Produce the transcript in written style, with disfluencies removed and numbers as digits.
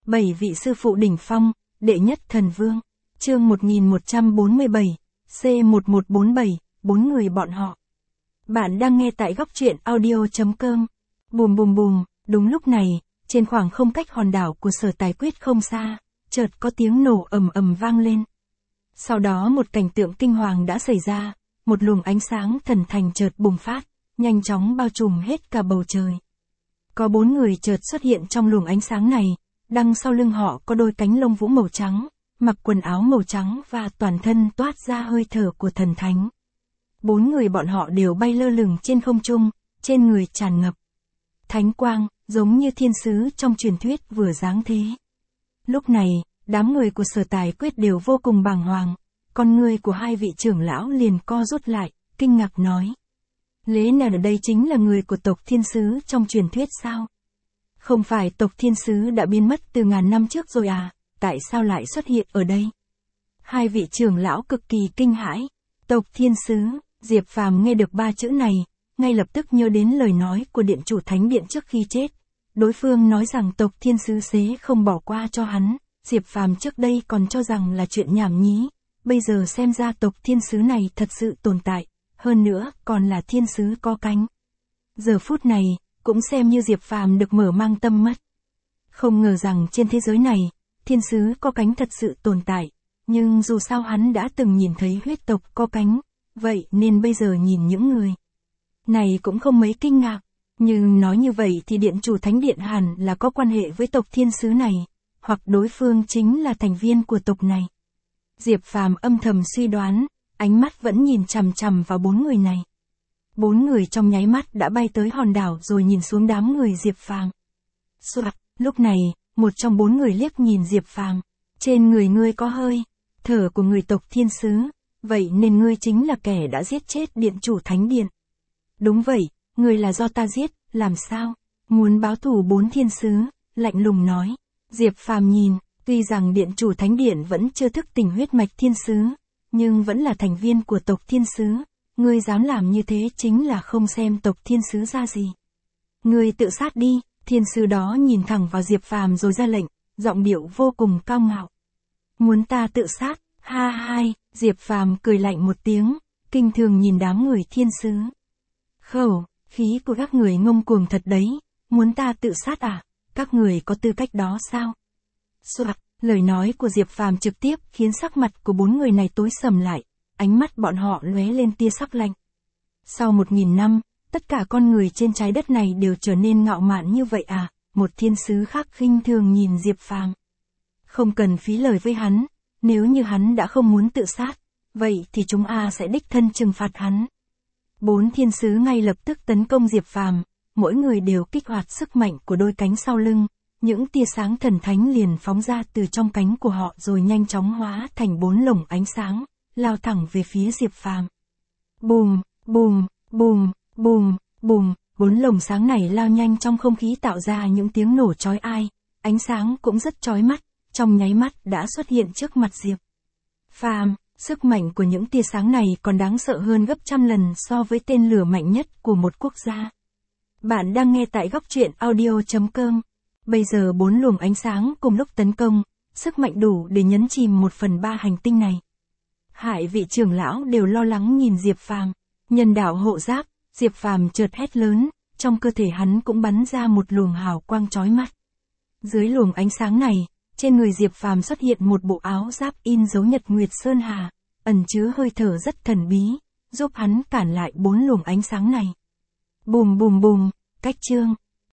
7 vị sư phụ đỉnh phong, đệ nhất thần vương. Chương 1147, C1147, 4 người bọn họ. Bạn đang nghe tại góc truyện audio.com. Bùm bùm bùm, đúng lúc này, trên khoảng không cách hòn đảo của Sở Tài Quyết không xa, chợt có tiếng nổ ầm ầm vang lên. Sau đó một cảnh tượng kinh hoàng đã xảy ra, một luồng ánh sáng thần thành chợt bùng phát, nhanh chóng bao trùm hết cả bầu trời. Có 4 người chợt xuất hiện trong luồng ánh sáng này, đằng sau lưng họ có đôi cánh lông vũ màu trắng, mặc quần áo màu trắng và toàn thân toát ra hơi thở của thần thánh. 4 người bọn họ đều bay lơ lửng trên không trung, trên người tràn ngập thánh quang, giống như thiên sứ trong truyền thuyết vừa giáng thế. Lúc này, đám người của Sở Tài Quyết đều vô cùng bàng hoàng, con người của hai vị trưởng lão liền co rút lại, kinh ngạc nói. Lẽ nào ở đây chính là người của tộc thiên sứ trong truyền thuyết sao? Không phải tộc thiên sứ đã biến mất từ ngàn năm trước rồi à, tại sao lại xuất hiện ở đây? Hai vị trưởng lão cực kỳ kinh hãi. Tộc thiên sứ, Diệp Phàm nghe được 3 chữ này, ngay lập tức nhớ đến lời nói của điện chủ thánh điện trước khi chết. Đối phương nói rằng tộc thiên sứ sẽ không bỏ qua cho hắn, Diệp Phàm trước đây còn cho rằng là chuyện nhảm nhí, bây giờ xem ra tộc thiên sứ này thật sự tồn tại, hơn nữa còn là thiên sứ có cánh. Giờ phút này, cũng xem như Diệp Phàm được mở mang tâm mắt. Không ngờ rằng trên thế giới này, thiên sứ có cánh thật sự tồn tại, nhưng dù sao hắn đã từng nhìn thấy huyết tộc có cánh, vậy nên bây giờ nhìn những người này cũng không mấy kinh ngạc. Nhưng nói như vậy thì điện chủ thánh điện hẳn là có quan hệ với tộc thiên sứ này, hoặc đối phương chính là thành viên của tộc này. Diệp Phàm âm thầm suy đoán, ánh mắt vẫn nhìn chằm chằm vào 4 người này. 4 người trong nháy mắt đã bay tới hòn đảo rồi nhìn xuống đám người Diệp Phàm. Soạt, lúc này, một trong 4 người liếc nhìn Diệp Phàm. Trên người ngươi có hơi thở của người tộc thiên sứ, vậy nên ngươi chính là kẻ đã giết chết điện chủ thánh điện. Đúng vậy, ngươi là do ta giết, làm sao? Muốn báo thù 4 thiên sứ, lạnh lùng nói. Diệp Phàm nhìn, tuy rằng điện chủ thánh điện vẫn chưa thức tỉnh huyết mạch thiên sứ, nhưng vẫn là thành viên của tộc thiên sứ. Ngươi dám làm như thế chính là không xem tộc thiên sứ ra gì. Ngươi tự sát đi, thiên sứ đó nhìn thẳng vào Diệp Phàm rồi ra lệnh, giọng điệu vô cùng cao ngạo. Muốn ta tự sát, ha hai, Diệp Phàm cười lạnh một tiếng, kinh thường nhìn đám người thiên sứ. Khẩu khí của các người ngông cuồng thật đấy, muốn ta tự sát à, các người có tư cách đó sao? Soạt, lời nói của Diệp Phàm trực tiếp khiến sắc mặt của 4 người này tối sầm lại, ánh mắt bọn họ lóe lên tia sắc lạnh. Sau 1000 năm, tất cả con người trên trái đất này đều trở nên ngạo mạn như vậy à? Một thiên sứ khác khinh thường nhìn Diệp Phàm. Không cần phí lời với hắn, nếu như hắn đã không muốn tự sát, vậy thì chúng sẽ đích thân trừng phạt hắn. 4 thiên sứ ngay lập tức tấn công Diệp Phàm, mỗi người đều kích hoạt sức mạnh của đôi cánh sau lưng, những tia sáng thần thánh liền phóng ra từ trong cánh của họ rồi nhanh chóng hóa thành 4 lồng ánh sáng, lao thẳng về phía Diệp Phàm. Bùm, bùm, bùm, bùm, bùm, 4 lồng sáng này lao nhanh trong không khí tạo ra những tiếng nổ chói tai, ánh sáng cũng rất chói mắt, trong nháy mắt đã xuất hiện trước mặt Diệp Phàm. Sức mạnh của những tia sáng này còn đáng sợ hơn gấp trăm lần so với tên lửa mạnh nhất của một quốc gia. Bạn đang nghe tại góc truyện audio.com. Bây giờ 4 luồng ánh sáng cùng lúc tấn công, sức mạnh đủ để nhấn chìm 1/3 hành tinh này. Hai vị trưởng lão đều lo lắng nhìn Diệp Phàm. Nhân đạo hộ giáp, Diệp Phàm chợt hét lớn, trong cơ thể hắn cũng bắn ra một luồng hào quang chói mắt. Dưới luồng ánh sáng này, trên người Diệp Phàm xuất hiện một bộ áo giáp in dấu Nhật Nguyệt Sơn Hà, ẩn chứa hơi thở rất thần bí, giúp hắn cản lại 4 luồng ánh sáng này. Bùm bùm bùm, cách chương.